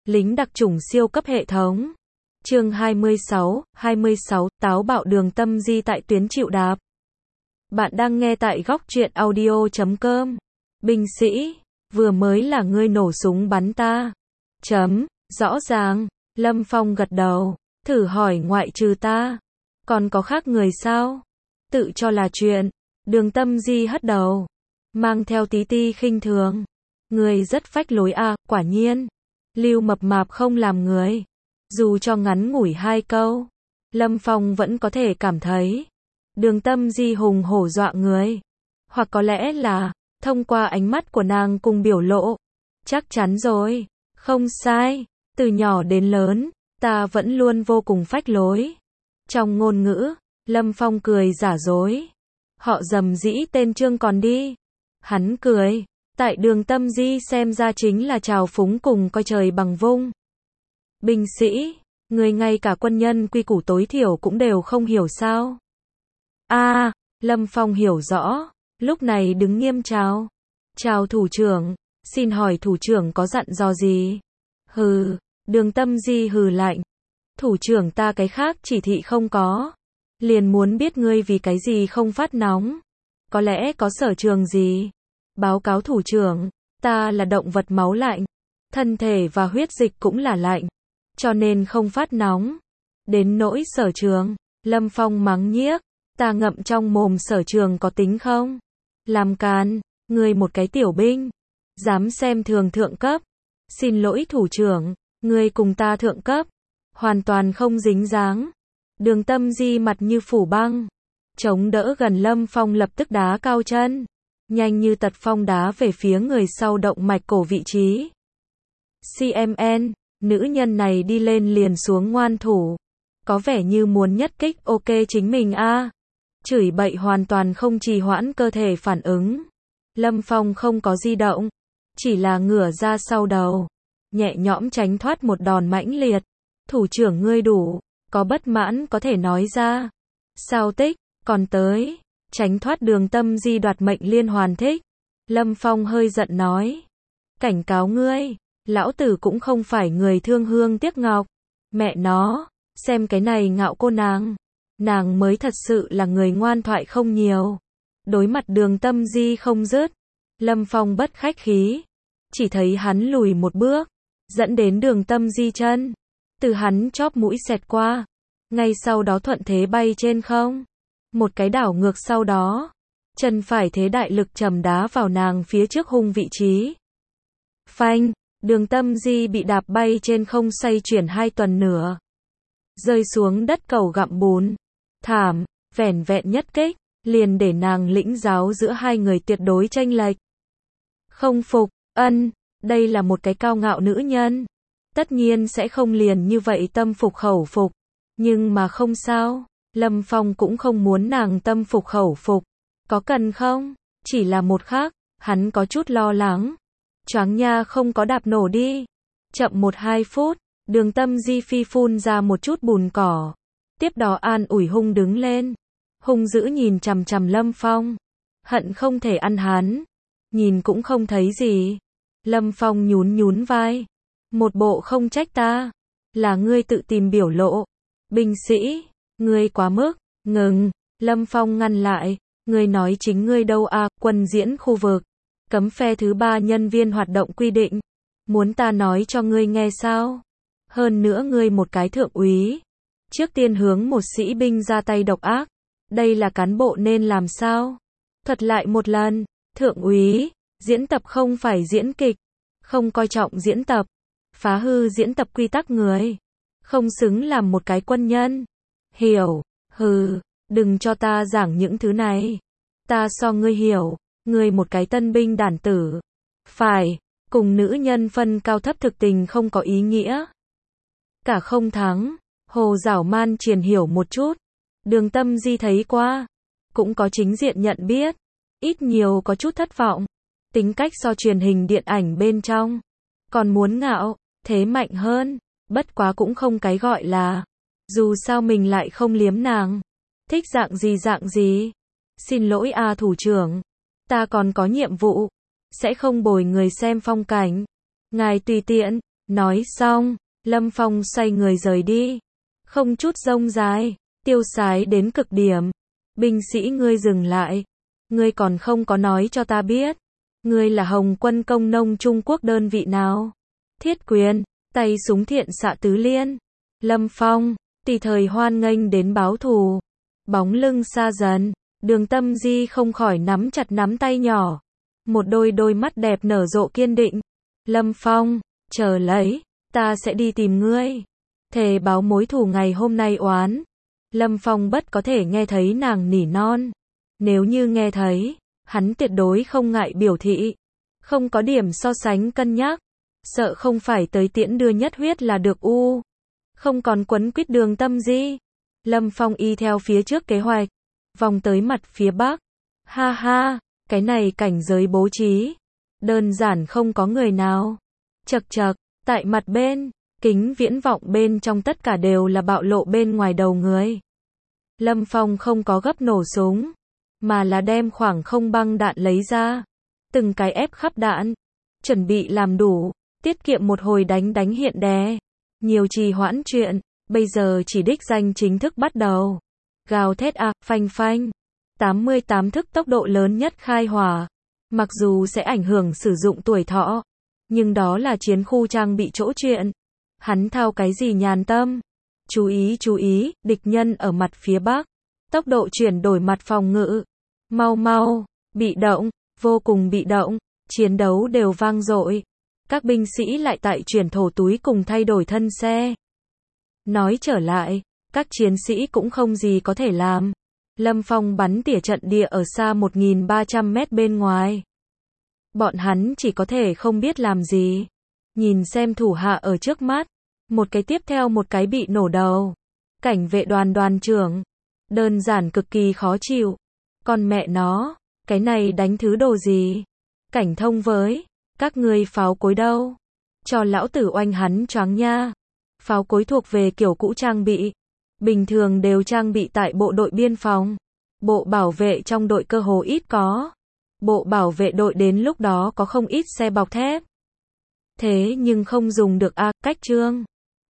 lính đặc chủng siêu cấp hệ thống. Chương 26, táo bạo Đường Tâm Di tại tuyến chịu đạp. Bạn đang nghe tại góc truyện audio.com. Binh sĩ, vừa mới là ngươi nổ súng bắn ta. Rõ ràng, Lâm Phong gật đầu, thử hỏi ngoại trừ ta, còn có khác người sao? Tự cho là chuyện. Đường Tâm Di hất đầu, mang theo tí ti khinh thường. Người rất phách lối à, quả nhiên. Lưu mập mạp không làm người. Dù cho ngắn ngủi 2 câu, Lâm Phong vẫn có thể cảm thấy Đường Tâm Di hùng hổ dọa người. Hoặc có lẽ là thông qua ánh mắt của nàng cùng biểu lộ. Chắc chắn rồi, không sai, từ nhỏ đến lớn, ta vẫn luôn vô cùng phách lối. Trong ngôn ngữ, Lâm Phong cười giả dối. Họ dầm dĩ tên Trương còn đi. Hắn cười, tại Đường Tâm Di xem ra chính là trào phúng cùng coi trời bằng vung. Binh sĩ, người ngay cả quân nhân quy củ tối thiểu cũng đều không hiểu sao? Lâm Phong hiểu rõ, lúc này đứng nghiêm chào. Chào thủ trưởng, xin hỏi thủ trưởng có dặn dò gì? Hừ, Đường Tâm Di hừ lạnh. Thủ trưởng ta cái khác chỉ thị không có. Liền muốn biết ngươi vì cái gì không phát nóng. Có lẽ có sở trường gì? Báo cáo thủ trưởng, ta là động vật máu lạnh. Thân thể và huyết dịch cũng là lạnh. Cho nên không phát nóng. Đến nỗi sở trường, Lâm Phong mắng nhiếc. Ta ngậm trong mồm sở trường có tính không? Làm càn, ngươi một cái tiểu binh. Dám xem thường thượng cấp. Xin lỗi thủ trưởng, ngươi cùng ta thượng cấp. Hoàn toàn không dính dáng. Đường Tâm Di mặt như phủ băng. Chống đỡ gần Lâm Phong lập tức đá cao chân. Nhanh như tật phong đá về phía người sau động mạch cổ vị trí. CMN, nữ nhân này đi lên liền xuống ngoan thủ. Có vẻ như muốn nhất kích ok chính mình a. Chửi bậy hoàn toàn không trì hoãn cơ thể phản ứng. Lâm Phong không có di động. Chỉ là ngửa ra sau đầu. Nhẹ nhõm tránh thoát một đòn mãnh liệt. Thủ trưởng ngươi đủ. Có bất mãn có thể nói ra. Sao tích, còn tới. Tránh thoát Đường Tâm Di đoạt mệnh liên hoàn thích. Lâm Phong hơi giận nói. Cảnh cáo ngươi. Lão tử cũng không phải người thương hương tiếc ngọc. Mẹ nó, xem cái này ngạo cô nàng. Nàng mới thật sự là người ngoan thoại không nhiều. Đối mặt Đường Tâm Di không dứt. Lâm Phong bất khách khí. Chỉ thấy hắn lùi một bước. Dẫn đến Đường Tâm Di chân. Từ hắn chóp mũi xẹt qua. Ngay sau đó thuận thế bay trên không. Một cái đảo ngược sau đó. Chân phải thế đại lực trầm đá vào nàng phía trước hung vị trí. Phanh, Đường Tâm Di bị đạp bay trên không xoay chuyển 2 tuần nữa. Rơi xuống đất cầu gặm bùn. Thảm, vẻn vẹn nhất kích, liền để nàng lĩnh giáo giữa hai người tuyệt đối chênh lệch. Không phục, đây là một cái cao ngạo nữ nhân. Tất nhiên sẽ không liền như vậy tâm phục khẩu phục. Nhưng mà không sao, Lâm Phong cũng không muốn nàng tâm phục khẩu phục. Có cần không? Chỉ là một khắc, hắn có chút lo lắng. Choáng nha không có đạp nổ đi. Chậm 1-2 phút, Đường Tâm Di phi phun ra một chút bùn cỏ. Tiếp đó an ủi hung đứng lên. Hung dữ nhìn chằm chằm Lâm Phong. Hận không thể ăn hắn. Nhìn cũng không thấy gì. Lâm Phong nhún vai. Một bộ không trách ta. Là ngươi tự tìm biểu lộ. Binh sĩ, ngươi quá mức. Ngừng, Lâm Phong ngăn lại. Ngươi nói chính ngươi đâu à, quân diễn khu vực. Cấm phe thứ 3 nhân viên hoạt động quy định. Muốn ta nói cho ngươi nghe sao? Hơn nữa ngươi một cái thượng úy. Trước tiên hướng một sĩ binh ra tay độc ác. Đây là cán bộ nên làm sao? Thuật lại một lần. Thượng úy, diễn tập không phải diễn kịch. Không coi trọng diễn tập. Phá hư diễn tập quy tắc người. Không xứng làm một cái quân nhân. Hiểu, hừ, đừng cho ta giảng những thứ này. Ta so ngươi hiểu. Ngươi một cái tân binh đản tử. Phải, cùng nữ nhân phân cao thấp thực tình không có ý nghĩa. Cả không thắng. Hồ Giảo Man truyền hiểu một chút. Đường Tâm Di thấy qua. Cũng có chính diện nhận biết. Ít nhiều có chút thất vọng. Tính cách so truyền hình điện ảnh bên trong. Còn muốn ngạo, thế mạnh hơn. Bất quá cũng không cái gọi là. Dù sao mình lại không liếm nàng. Thích dạng gì. Xin lỗi a thủ trưởng. Ta còn có nhiệm vụ. Sẽ không bồi người xem phong cảnh. Ngài tùy tiện. Nói xong, Lâm Phong xoay người rời đi. Không chút rông dài, tiêu sái đến cực điểm. Binh sĩ ngươi dừng lại. Ngươi còn không có nói cho ta biết. Ngươi là Hồng quân công nông Trung Quốc đơn vị nào? Thiết Quyền, tay súng thiện xạ tứ liên. Lâm Phong, tùy thời hoan nghênh đến báo thù. Bóng lưng xa dần, Đường Tâm Di không khỏi nắm chặt nắm tay nhỏ. Một đôi mắt đẹp nở rộ kiên định. Lâm Phong, chờ lấy, ta sẽ đi tìm ngươi. Thề báo mối thù ngày hôm nay oán. Lâm Phong bất có thể nghe thấy nàng nỉ non. Nếu như nghe thấy, hắn tuyệt đối không ngại biểu thị. Không có điểm so sánh cân nhắc. Sợ không phải tới tiễn đưa nhất huyết là được u. Không còn quấn quýt Đường Tâm Di. Lâm Phong y theo phía trước kế hoạch. Vòng tới mặt phía bắc. Ha ha, cái này cảnh giới bố trí. Đơn giản không có người nào. Chật chật, tại mặt bên, kính viễn vọng bên trong tất cả đều là bạo lộ bên ngoài đầu người. Lâm Phong không có gấp nổ súng, mà là đem khoảng không băng đạn lấy ra. Từng cái ép khắp đạn. Chuẩn bị làm đủ, tiết kiệm một hồi đánh hiện đè. Nhiều trì hoãn chuyện, bây giờ chỉ đích danh chính thức bắt đầu. Gào thét phanh phanh. 88 thức tốc độ lớn nhất khai hỏa. Mặc dù sẽ ảnh hưởng sử dụng tuổi thọ, nhưng đó là chiến khu trang bị chỗ chuyện. Hắn thao cái gì nhàn tâm. Chú ý, địch nhân ở mặt phía bắc. Tốc độ chuyển đổi mặt phòng ngự. Mau, bị động, vô cùng bị động. Chiến đấu đều vang dội. Các binh sĩ lại tại chuyển thổ túi cùng thay đổi thân xe. Nói trở lại, các chiến sĩ cũng không gì có thể làm. Lâm Phong bắn tỉa trận địa ở xa 1.300 mét bên ngoài. Bọn hắn chỉ có thể không biết làm gì. Nhìn xem thủ hạ ở trước mắt. Một cái tiếp theo một cái bị nổ đầu. Cảnh vệ đoàn trưởng. Đơn giản cực kỳ khó chịu. Con mẹ nó, cái này đánh thứ đồ gì? Cảnh thông với, các ngươi pháo cối đâu? Cho lão tử oanh hắn choáng nha. Pháo cối thuộc về kiểu cũ trang bị. Bình thường đều trang bị tại bộ đội biên phòng. Bộ bảo vệ trong đội cơ hồ ít có. Bộ bảo vệ đội đến lúc đó có không ít xe bọc thép. Thế nhưng không dùng được cách trương.